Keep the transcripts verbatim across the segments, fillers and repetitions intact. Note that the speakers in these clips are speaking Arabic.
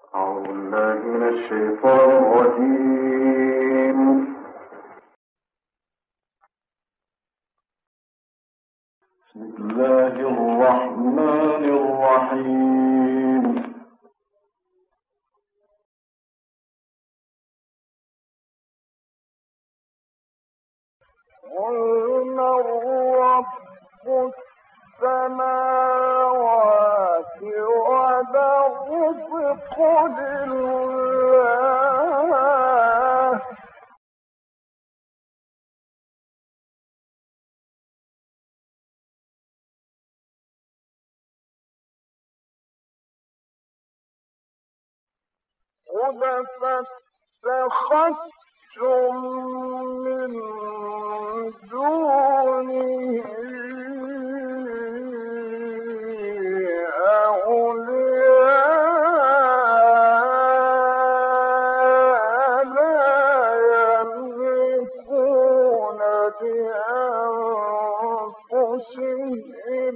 أعوذ بالله من الشيطان الرجيم. بسم الله الرحمن الرحيم. قل من رب السماوات والأرض قل الله قل فاتخذتم من دونه أولياء لا يملكون لأنفسهم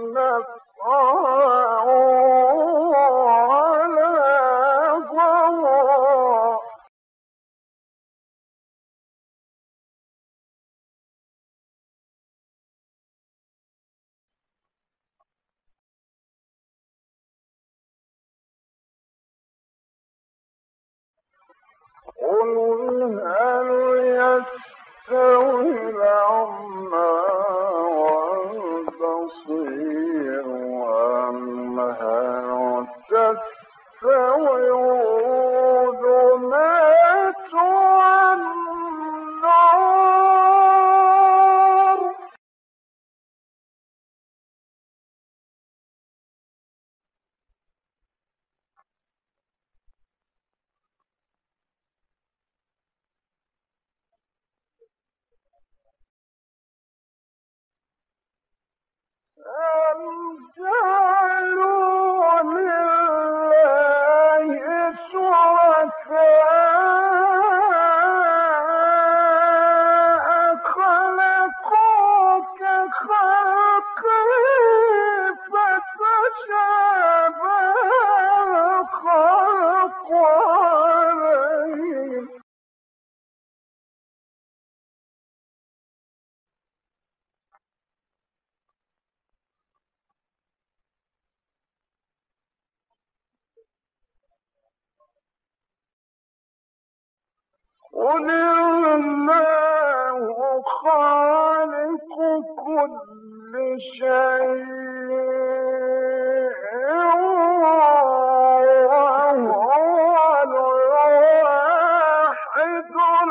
نفعا ولا ضرا. قل هل يستوي الأعمى والبصير أم هل تستوي الظلمات والنور؟ أم جعلوا لله شركاء خلقوا كخلقه فتشابه الخلق عليهم. قل الله خالق كل شيء وهو الواحد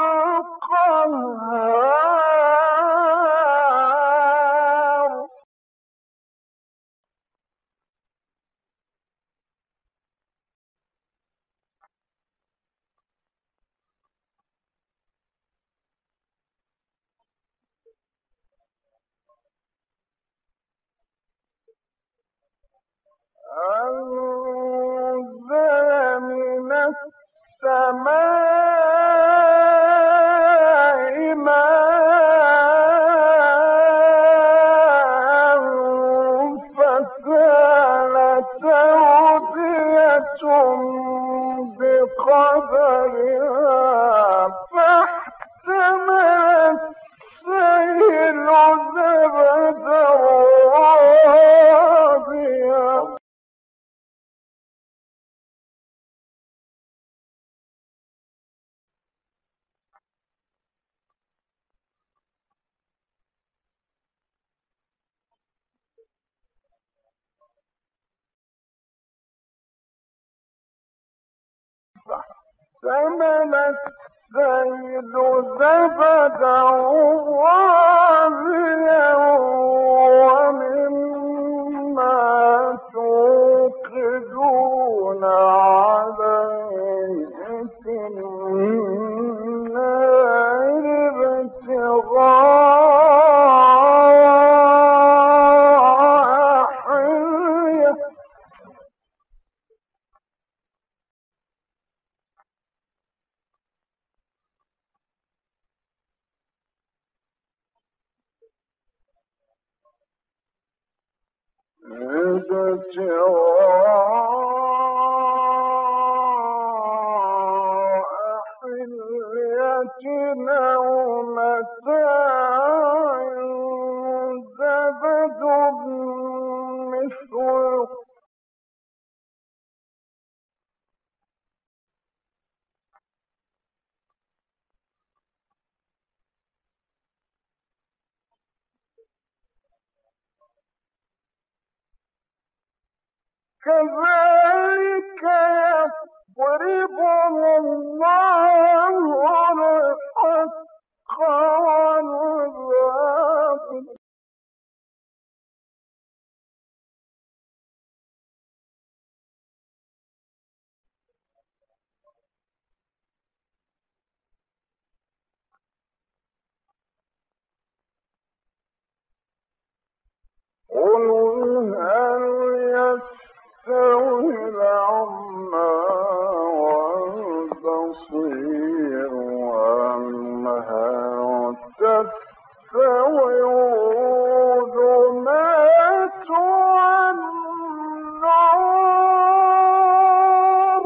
القهار. أنزل من السماء ماء فسالت أودية بقدرها فاحتمل السيل زبدا رابيا. فاحتمل السيل زبدا رابيا ومما توقدون عليه في النار ابتغاء حلية ابتغاء أو متاع زبد مثله كذلك يضرب الله الحق والباطل قل هل يستوي الأعمى والبصير أم هل تستوي الظلمات والنور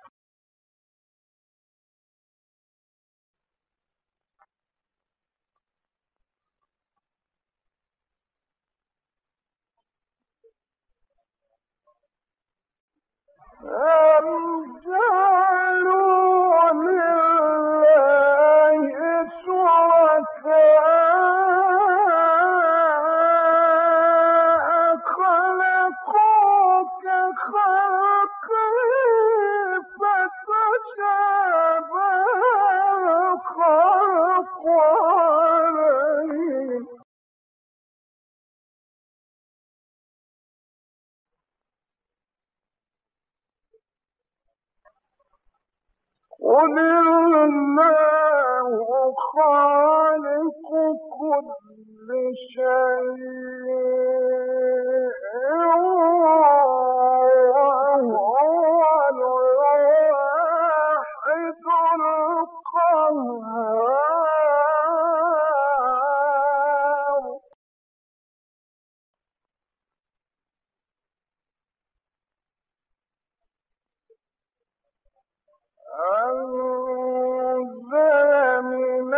أم جعلوا لله شركاء خلقوا كخلقه فتشابه الخلق عليهم قل الله خالق كل شيء وهو الواحد القهار أنزل من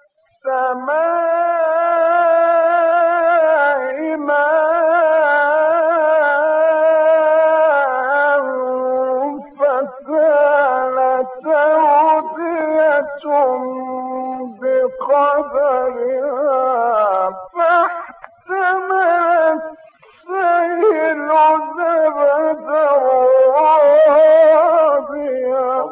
السماء ماء فسالت أودية بقدرها فاحتمل السيل زبدا رابيا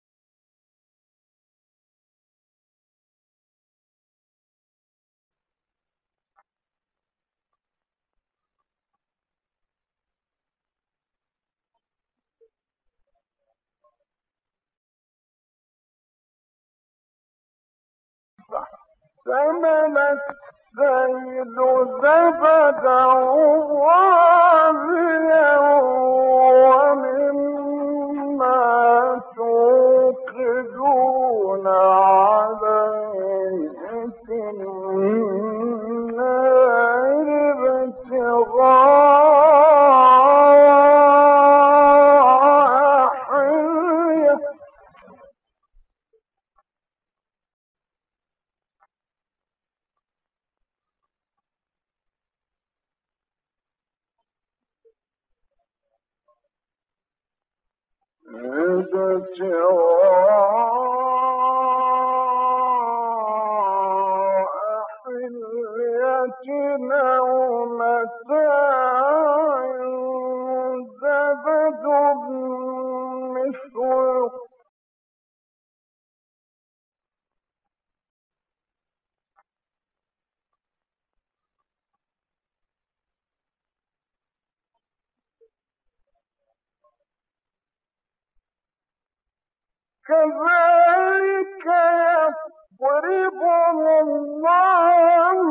فاحتمل السيل زبدا رابيا ومما توقدون عليه في النار ابتغاء حلية ابتغاء حلية أو متاع زبد مثله كذلك يضرب الله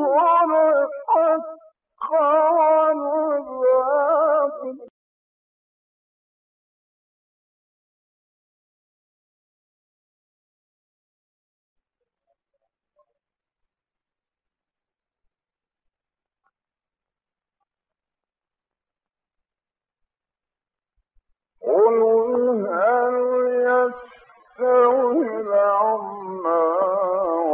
الحق والباطل قل هل يستوي الأعمى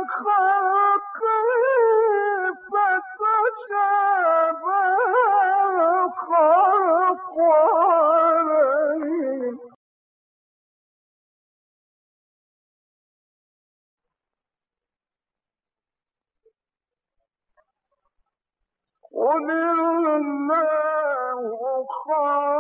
قل الله